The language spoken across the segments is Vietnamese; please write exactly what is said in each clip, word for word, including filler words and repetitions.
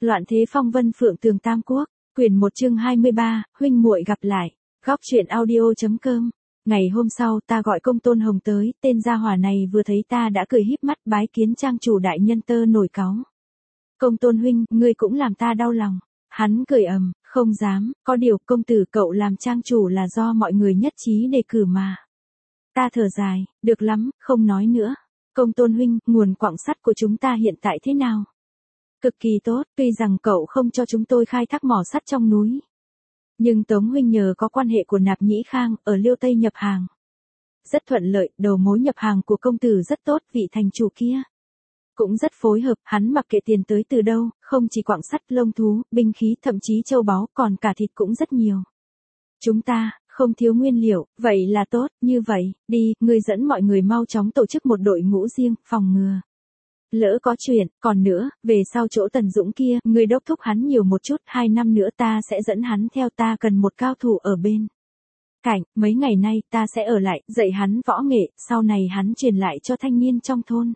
Loạn thế phong vân phượng tường tam quốc, quyển một chương hai mươi ba, huynh muội gặp lại. Góc truyện audio.com. Ngày hôm sau ta gọi Công Tôn Hồng tới, tên gia hỏa này vừa thấy ta đã cười híp mắt bái kiến trang chủ đại nhân tơ nổi cáu. Công Tôn huynh, ngươi cũng làm ta đau lòng. Hắn cười ầm, không dám, có điều công tử cậu làm trang chủ là do mọi người nhất trí đề cử mà. Ta thở dài, được lắm, không nói nữa. Công Tôn huynh, nguồn quặng sắt của chúng ta hiện tại thế nào? Cực kỳ tốt, tuy rằng cậu không cho chúng tôi khai thác mỏ sắt trong núi. Nhưng Tống huynh nhờ có quan hệ của Nạp Nhĩ Khang ở Liêu Tây nhập hàng. Rất thuận lợi, đầu mối nhập hàng của công tử rất tốt, vị thành chủ kia. Cũng rất phối hợp, hắn mặc kệ tiền tới từ đâu, không chỉ quặng sắt, lông thú, binh khí, thậm chí châu báu, còn cả thịt cũng rất nhiều. Chúng ta, không thiếu nguyên liệu, vậy là tốt, như vậy, đi, ngươi dẫn mọi người mau chóng tổ chức một đội ngũ riêng, phòng ngừa. Lỡ có chuyện, còn nữa, về sau chỗ Tần Dũng kia, ngươi đốc thúc hắn nhiều một chút, hai năm nữa ta sẽ dẫn hắn theo, ta cần một cao thủ ở bên cạnh, mấy ngày nay ta sẽ ở lại, dạy hắn võ nghệ, sau này hắn truyền lại cho thanh niên trong thôn.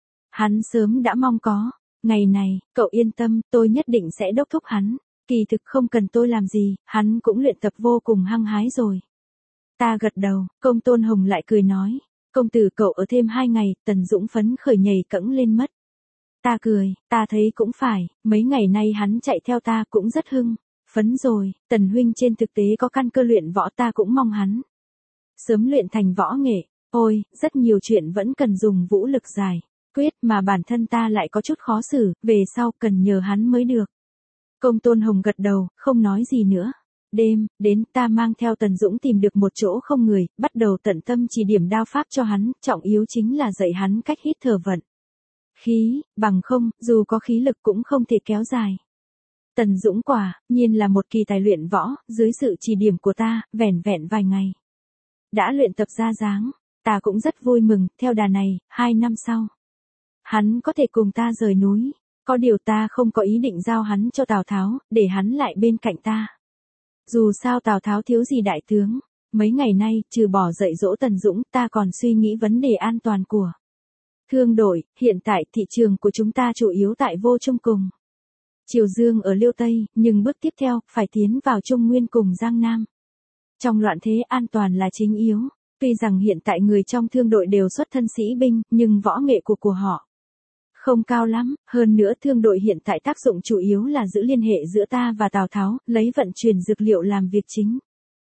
Hắn sớm đã mong có, ngày này, cậu yên tâm, tôi nhất định sẽ đốc thúc hắn, kỳ thực không cần tôi làm gì, hắn cũng luyện tập vô cùng hăng hái rồi. Ta gật đầu, Công Tôn Hồng lại cười nói. Công tử cậu ở thêm hai ngày, Tần Dũng phấn khởi nhảy cẫng lên mất. Ta cười, ta thấy cũng phải, mấy ngày nay hắn chạy theo ta cũng rất hưng, phấn rồi, Tần huynh trên thực tế có căn cơ luyện võ, ta cũng mong hắn sớm luyện thành võ nghệ. Ôi, rất nhiều chuyện vẫn cần dùng vũ lực giải quyết mà bản thân ta lại có chút khó xử, về sau cần nhờ hắn mới được. Công Tôn Hồng gật đầu, không nói gì nữa. Đêm, đến ta mang theo Tần Dũng tìm được một chỗ không người, bắt đầu tận tâm chỉ điểm đao pháp cho hắn, trọng yếu chính là dạy hắn cách hít thở vận khí, bằng không, dù có khí lực cũng không thể kéo dài. Tần Dũng quả nhiên là một kỳ tài luyện võ, dưới sự chỉ điểm của ta, vẻn vẹn vài ngày đã luyện tập ra dáng, ta cũng rất vui mừng, theo đà này, hai năm sau, hắn có thể cùng ta rời núi, có điều ta không có ý định giao hắn cho Tào Tháo, để hắn lại bên cạnh ta. Dù sao Tào Tháo thiếu gì đại tướng, mấy ngày nay, trừ bỏ dạy dỗ Tần Dũng, ta còn suy nghĩ vấn đề an toàn của thương đội, hiện tại thị trường của chúng ta chủ yếu tại Vô Trung cùng Triều Dương ở Liêu Tây, nhưng bước tiếp theo, phải tiến vào Trung Nguyên cùng Giang Nam. Trong loạn thế an toàn là chính yếu, tuy rằng hiện tại người trong thương đội đều xuất thân sĩ binh, nhưng võ nghệ của của họ không cao lắm, hơn nữa thương đội hiện tại tác dụng chủ yếu là giữ liên hệ giữa ta và Tào Tháo, lấy vận chuyển dược liệu làm việc chính.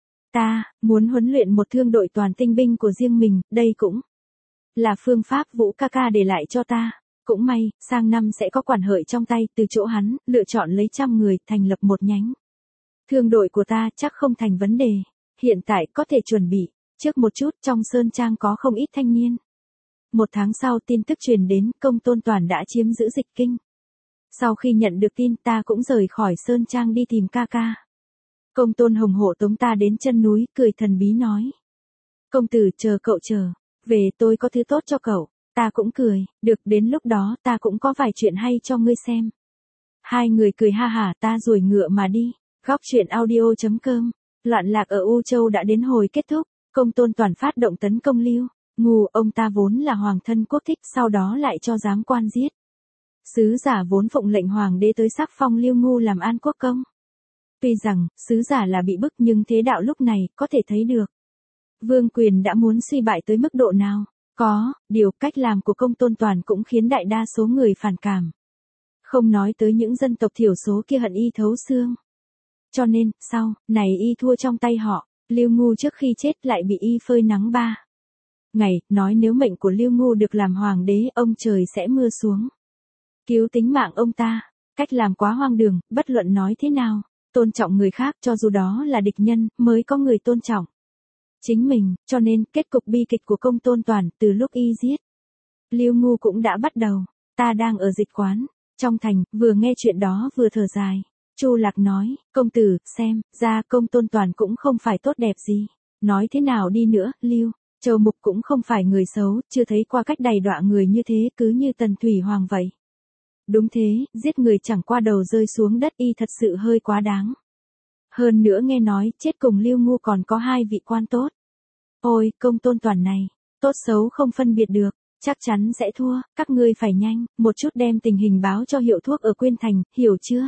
Ta muốn huấn luyện một thương đội toàn tinh binh của riêng mình, đây cũng là phương pháp Vũ ca ca để lại cho ta. Cũng may, sang năm sẽ có quản hợi trong tay, từ chỗ hắn, lựa chọn lấy trăm người, thành lập một nhánh. Thương đội của ta chắc không thành vấn đề, hiện tại có thể chuẩn bị, trước một chút trong Sơn Trang có không ít thanh niên. Một tháng sau tin tức truyền đến, Công Tôn Toàn đã chiếm giữ Dịch Kinh. Sau khi nhận được tin ta cũng rời khỏi Sơn Trang đi tìm ca ca. Công Tôn Hồng hộ tống ta đến chân núi, cười thần bí nói. Công tử chờ cậu chờ, về tôi có thứ tốt cho cậu. Ta cũng cười, được, đến lúc đó ta cũng có vài chuyện hay cho ngươi xem. Hai người cười ha hả, ta ruồi ngựa mà đi. Góc truyện audio.com. Loạn lạc ở U Châu đã đến hồi kết thúc, Công Tôn Toàn phát động tấn công Lưu Ngu, ông ta vốn là hoàng thân quốc thích, sau đó lại cho giám quan giết sứ giả vốn phụng lệnh hoàng đế tới sắc phong Lưu Ngu làm an quốc công. Tuy rằng, sứ giả là bị bức nhưng thế đạo lúc này, có thể thấy được vương quyền đã muốn suy bại tới mức độ nào. Có, điều cách làm của Công Tôn Toàn cũng khiến đại đa số người phản cảm. Không nói tới những dân tộc thiểu số kia hận y thấu xương. Cho nên, sau này y thua trong tay họ, Lưu Ngu trước khi chết lại bị y phơi nắng ba ngày, nói nếu mệnh của Lưu Ngu được làm hoàng đế, ông trời sẽ mưa xuống cứu tính mạng ông ta. Cách làm quá hoang đường, bất luận nói thế nào, tôn trọng người khác cho dù đó là địch nhân, mới có người tôn trọng chính mình, cho nên kết cục bi kịch của Công Tôn Toàn từ lúc y giết Lưu Ngu cũng đã bắt đầu. Ta đang ở dịch quán trong thành, vừa nghe chuyện đó vừa thở dài. Chu Lạc nói, công tử, xem ra Công Tôn Toàn cũng không phải tốt đẹp gì. Nói thế nào đi nữa, Lưu Châu Mục cũng không phải người xấu, chưa thấy qua cách đầy đọa người như thế, cứ như Tần Thủy Hoàng vậy. Đúng thế, giết người chẳng qua đầu rơi xuống đất, y thật sự hơi quá đáng. Hơn nữa nghe nói, chết cùng Lưu Ngu còn có hai vị quan tốt. Ôi, Công Tôn Toàn này, tốt xấu không phân biệt được, chắc chắn sẽ thua, các ngươi phải nhanh, một chút đem tình hình báo cho hiệu thuốc ở Quyên Thành, hiểu chưa?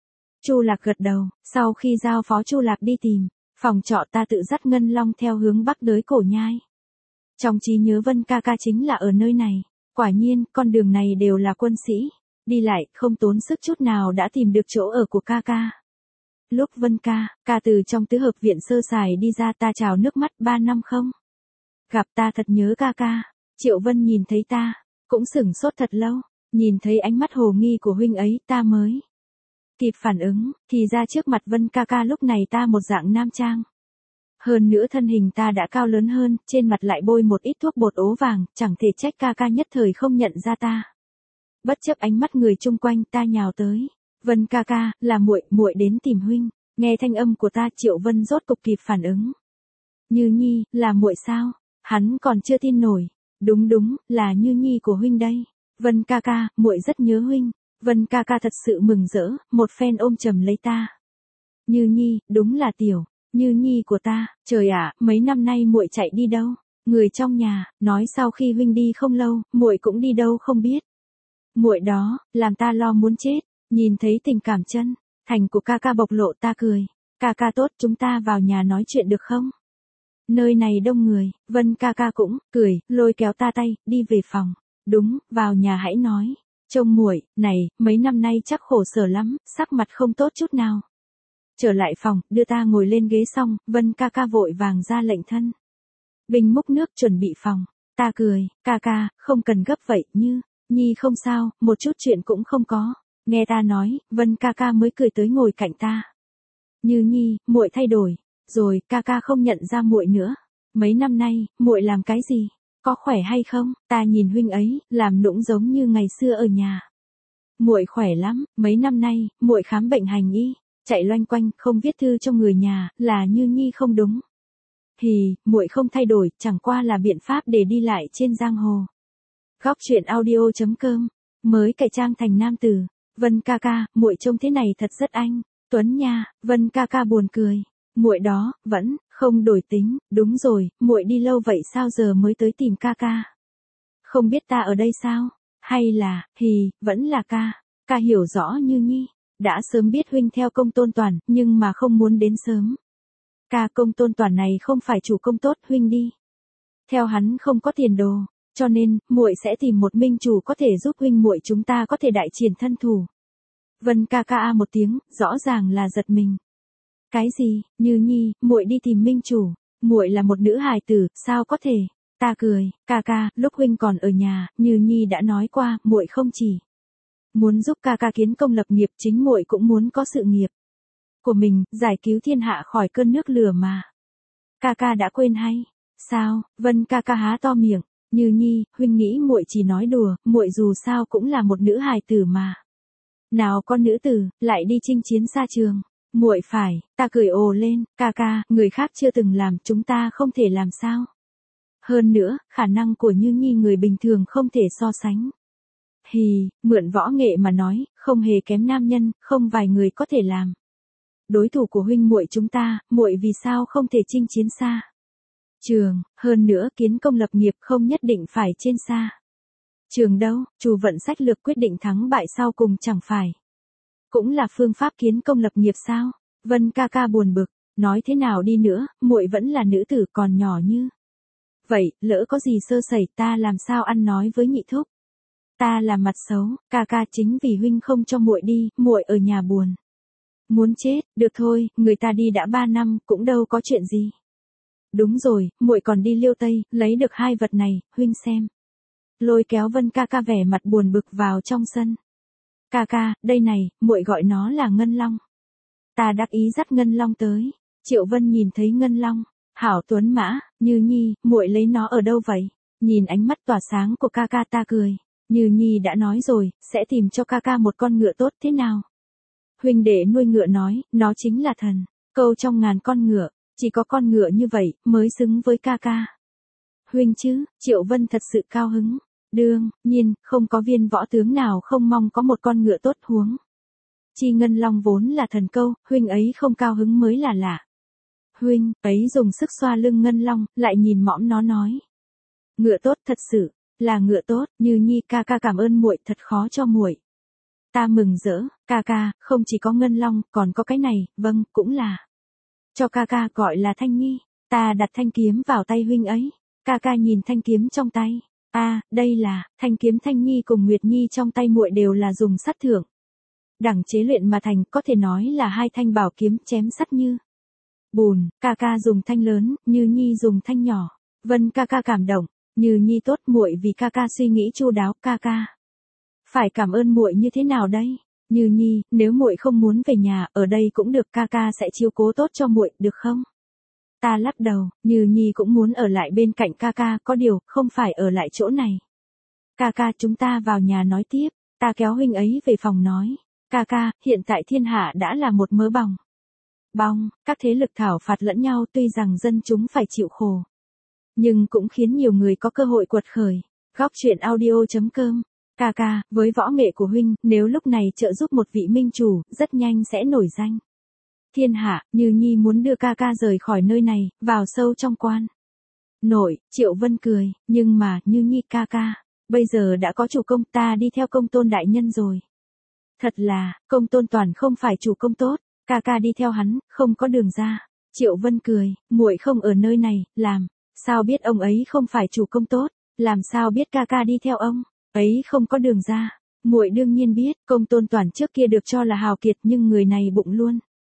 Chu Lạc gật đầu, sau khi giao phó Chu Lạc đi tìm phòng trọ, ta tự dắt Ngân Long theo hướng bắc tới Cổ Nhai. Trong trí nhớ Vân ca ca chính là ở nơi này, quả nhiên, con đường này đều là quân sĩ, đi lại không tốn sức chút nào đã tìm được chỗ ở của ca ca. Lúc Vân ca, ca từ trong tứ hợp viện sơ sài đi ra, ta trào nước mắt, ba năm không gặp, ta thật nhớ ca ca. Triệu Vân nhìn thấy ta, cũng sửng sốt thật lâu, nhìn thấy ánh mắt hồ nghi của huynh ấy, ta mới kịp phản ứng, thì ra trước mặt Vân ca ca lúc này ta một dạng nam trang. Hơn nữa thân hình ta đã cao lớn hơn, trên mặt lại bôi một ít thuốc bột ố vàng, chẳng thể trách ca ca nhất thời không nhận ra ta. Bất chấp ánh mắt người chung quanh, ta nhào tới. Vân ca ca, là muội, muội đến tìm huynh. Nghe thanh âm của ta, Triệu Vân rốt cục kịp phản ứng. Như Nhi, là muội sao? Hắn còn chưa tin nổi. Đúng đúng, là Như Nhi của huynh đây. Vân ca ca, muội rất nhớ huynh. Vân ca ca thật sự mừng rỡ, một phen ôm chầm lấy ta. Như Nhi, đúng là tiểu Như Nhi của ta. Trời ạ, mấy năm nay muội chạy đi đâu? Người trong nhà nói sau khi huynh đi không lâu, muội cũng đi đâu không biết. Muội đó, làm ta lo muốn chết. Nhìn thấy tình cảm chân thành của ca ca bộc lộ, ta cười. Ca ca tốt, chúng ta vào nhà nói chuyện được không? Nơi này đông người. Vân ca ca cũng cười, lôi kéo ta tay, đi về phòng. Đúng, vào nhà hãy nói. Trông muội này, mấy năm nay chắc khổ sở lắm, sắc mặt không tốt chút nào. Trở lại phòng, đưa ta ngồi lên ghế xong, Vân ca ca vội vàng ra lệnh thân bình múc nước chuẩn bị phòng. Ta cười, ca ca, không cần gấp vậy, Như Nhi không sao, một chút chuyện cũng không có. Nghe ta nói, Vân ca ca mới cười tới ngồi cạnh ta. Như Nhi, muội thay đổi rồi, ca ca không nhận ra muội nữa. Mấy năm nay, muội làm cái gì? Có khỏe hay không? Ta nhìn huynh ấy, làm nũng giống như ngày xưa ở nhà. Muội khỏe lắm, mấy năm nay, muội khám bệnh hành y, chạy loanh quanh, không viết thư cho người nhà, là Như Nhi không đúng. Hì, muội không thay đổi, chẳng qua là biện pháp để đi lại trên giang hồ. Góc truyện audio chấm com mới cải trang thành nam tử. Vân ca ca, muội trông thế này thật rất anh tuấn nha. Vân ca ca buồn cười. Muội đó vẫn không đổi tính. Đúng rồi, muội đi lâu vậy sao giờ mới tới tìm ca ca? Không biết ta ở đây sao? Hay là, hì, vẫn là ca. Ca hiểu rõ Như Nhi đã sớm biết huynh theo Công Tôn Toàn, nhưng mà không muốn đến sớm. Ca, Công Tôn Toàn này không phải chủ công tốt, huynh đi theo hắn không có tiền đồ, cho nên muội sẽ tìm một minh chủ có thể giúp huynh muội chúng ta có thể đại triển thân thủ. Vân ca ca a một tiếng, rõ ràng là giật mình. Cái gì? Như Nhi, muội đi tìm minh chủ? Muội là một nữ hài tử, sao có thể? Ta cười, ca ca, lúc huynh còn ở nhà, Như Nhi đã nói qua, muội không chỉ muốn giúp ca ca kiến công lập nghiệp, chính muội cũng muốn có sự nghiệp của mình, giải cứu thiên hạ khỏi cơn nước lửa mà. Ca ca đã quên hay sao? Vân ca ca há to miệng. Như Nhi, huynh nghĩ muội chỉ nói đùa, muội dù sao cũng là một nữ hài tử mà. Nào con nữ tử, lại đi chinh chiến xa trường. Muội phải, ta cười ồ lên, ca ca, người khác chưa từng làm, chúng ta không thể làm sao? Hơn nữa, khả năng của Như Nhi người bình thường không thể so sánh. Hì, mượn võ nghệ mà nói, không hề kém nam nhân, không vài người có thể làm đối thủ của huynh muội chúng ta, muội vì sao không thể chinh chiến xa trường? Hơn nữa, kiến công lập nghiệp không nhất định phải trên xa trường đâu, chủ vận sách lược quyết định thắng bại sau cùng chẳng phải cũng là phương pháp kiến công lập nghiệp sao? Vân ca ca buồn bực, nói thế nào đi nữa, muội vẫn là nữ tử còn nhỏ như vậy, lỡ có gì sơ sẩy ta làm sao ăn nói với nhị thúc? Ta là mặt xấu, ca ca, chính vì huynh không cho muội đi, muội ở nhà buồn muốn chết. Được thôi, người ta đi đã ba năm, cũng đâu có chuyện gì. Đúng rồi, muội còn đi Liêu Tây, lấy được hai vật này, huynh xem. Lôi kéo Vân ca ca vẻ mặt buồn bực vào trong sân. Ca ca, đây này, muội gọi nó là Ngân Long. Ta đắc ý dắt Ngân Long tới. Triệu Vân nhìn thấy Ngân Long, hảo tuấn mã. Như Nhi, muội lấy nó ở đâu vậy? Nhìn ánh mắt tỏa sáng của ca ca, ta cười. Như Nhi đã nói rồi, sẽ tìm cho ca ca một con ngựa tốt, thế nào? Huynh đệ nuôi ngựa nói, nó chính là thần câu trong ngàn con ngựa, chỉ có con ngựa như vậy mới xứng với ca ca. Huynh chứ? Triệu Vân thật sự cao hứng. Đương nhiên, không có viên võ tướng nào không mong có một con ngựa tốt, huống chi Ngân Long vốn là thần câu, huynh ấy không cao hứng mới là lạ. Huynh ấy dùng sức xoa lưng Ngân Long, lại nhìn mõm nó nói. Ngựa tốt thật sự Là ngựa tốt, Như Nhi ca ca cảm ơn muội, thật khó cho muội. Ta mừng rỡ, ca ca, không chỉ có ngân long, còn có cái này, vâng, cũng là. Cho ca ca gọi là Thanh Nhi, ta đặt thanh kiếm vào tay huynh ấy. Ca ca nhìn thanh kiếm trong tay. A, à, đây là, thanh kiếm Thanh Nhi cùng Nguyệt Nhi trong tay muội đều là dùng sắt thượng đẳng chế luyện mà thành, có thể nói là hai thanh bảo kiếm chém sắt như bùn. Ca ca dùng thanh lớn, Như Nhi dùng thanh nhỏ. Vân ca ca cảm động, Như Nhi tốt, muội vì ca ca suy nghĩ chu đáo. Ca ca phải cảm ơn muội như thế nào đây? Như Nhi, nếu muội không muốn về nhà, ở đây cũng được, ca ca sẽ chiếu cố tốt cho muội, được không? Ta lắc đầu, Như Nhi cũng muốn ở lại bên cạnh ca ca, có điều, không phải ở lại chỗ này. Ca ca, chúng ta vào nhà nói tiếp. Ta kéo huynh ấy về phòng nói. Ca ca, hiện tại thiên hạ đã là một mớ bòng bong, các thế lực thảo phạt lẫn nhau, tuy rằng dân chúng phải chịu khổ, nhưng cũng khiến nhiều người có cơ hội quật khởi. Góc truyện audio chấm com. Ca ca, với võ nghệ của huynh, nếu lúc này trợ giúp một vị minh chủ, rất nhanh sẽ nổi danh thiên hạ. Như Nhi muốn đưa ca ca rời khỏi nơi này, vào sâu trong quan nội. Triệu Vân cười, nhưng mà, Như Nhi ca ca, bây giờ đã có chủ công, ta đi theo công tôn đại nhân rồi. Thật là, công tôn toàn không phải chủ công tốt, ca ca đi theo hắn, không có đường ra. Triệu Vân cười, muội không ở nơi này, làm sao biết ông ấy không phải chủ công tốt, làm sao biết ca ca đi theo ông ấy không có đường ra. Muội đương nhiên biết, công tôn toàn trước kia được cho là hào kiệt, nhưng người này bụng luôn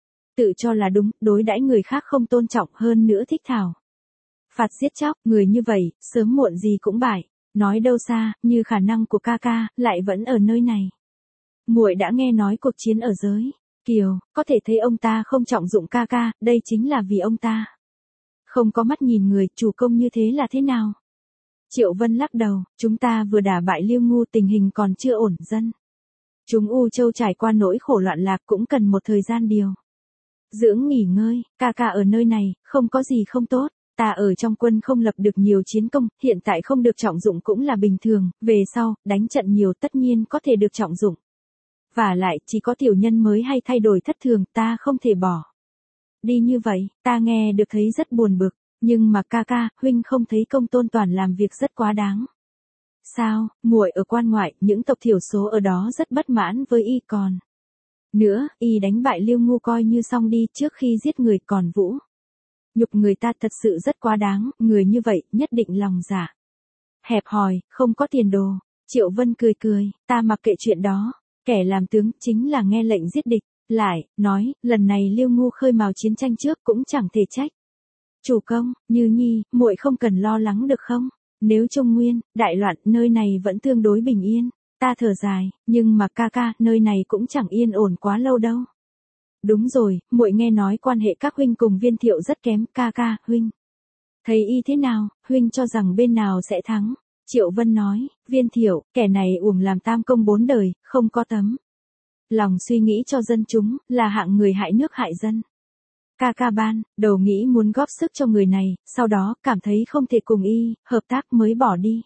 tự cho là đúng, đối đãi người khác không tôn trọng, hơn nữa thích thảo phạt giết chóc, người như vậy, sớm muộn gì cũng bại. Nói đâu xa, như khả năng của ca ca, lại vẫn ở nơi này. Muội đã nghe nói cuộc chiến ở giới Kiều, có thể thấy ông ta không trọng dụng ca ca, đây chính là vì ông ta không có mắt nhìn người, chủ công như thế là thế nào? Triệu Vân lắc đầu, chúng ta vừa đả bại Liêu Ngu, tình hình còn chưa ổn, dân chúng U Châu trải qua nỗi khổ loạn lạc, cũng cần một thời gian điều dưỡng nghỉ ngơi. Ca ca ở nơi này, không có gì không tốt. Ta ở trong quân không lập được nhiều chiến công, hiện tại không được trọng dụng cũng là bình thường, về sau, đánh trận nhiều tất nhiên có thể được trọng dụng. Và lại, chỉ có tiểu nhân mới hay thay đổi thất thường, ta không thể bỏ đi như vậy. Ta nghe được thấy rất buồn bực, nhưng mà ca ca, huynh không thấy công tôn toàn làm việc rất quá đáng sao? Muội ở quan ngoại, những tộc thiểu số ở đó rất bất mãn với y, còn nữa, y đánh bại Liêu Ngu coi như xong đi, trước khi giết người còn vũ nhục người ta, thật sự rất quá đáng, người như vậy, nhất định lòng dạ hẹp hòi, không có tiền đồ. Triệu Vân cười cười, ta mặc kệ chuyện đó, kẻ làm tướng chính là nghe lệnh giết địch. Lại, nói, lần này Liêu Ngu khơi mào chiến tranh trước cũng chẳng thể trách chủ công. Như Nhi, muội không cần lo lắng được không? Nếu Trung Nguyên đại loạn, nơi này vẫn tương đối bình yên. Ta thở dài, nhưng mà ca ca, nơi này cũng chẳng yên ổn quá lâu đâu. Đúng rồi, muội nghe nói quan hệ các huynh cùng Viên Thiệu rất kém. Ca ca, huynh thấy y thế nào? Huynh cho rằng bên nào sẽ thắng? Triệu Vân nói, Viên Thiệu, kẻ này uổng làm tam công bốn đời, không có tấm lòng suy nghĩ cho dân chúng, là hạng người hại nước hại dân. Ca ca ban đầu nghĩ muốn góp sức cho người này, sau đó cảm thấy không thể cùng y hợp tác mới bỏ đi.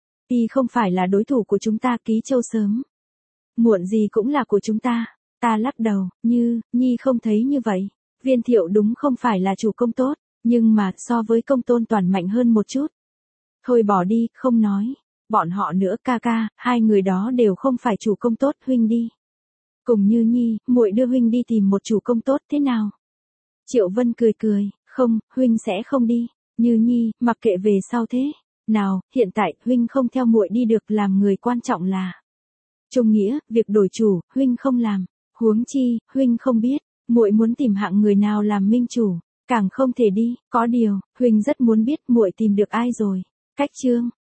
Y không phải là đối thủ của chúng ta, Ký Châu sớm muộn gì cũng là của chúng ta. Ta lắc đầu, Như Nhi không thấy như vậy. Viên Thiệu đúng không phải là chủ công tốt, nhưng mà so với công tôn toàn mạnh hơn một chút. Thôi bỏ đi, không nói bọn họ nữa. Ca ca, hai người đó đều không phải chủ công tốt, huynh đi cùng Như Nhi, muội đưa huynh đi tìm một chủ công tốt, thế nào? Triệu Vân cười cười, không, huynh sẽ không đi. Như Nhi, mặc kệ về sau thế nào, hiện tại huynh không theo muội đi được, làm người quan trọng là trung nghĩa, việc đổi chủ, huynh không làm. Huống chi, huynh không biết, muội muốn tìm hạng người nào làm minh chủ, càng không thể đi. Có điều, huynh rất muốn biết muội tìm được ai rồi. Cách chương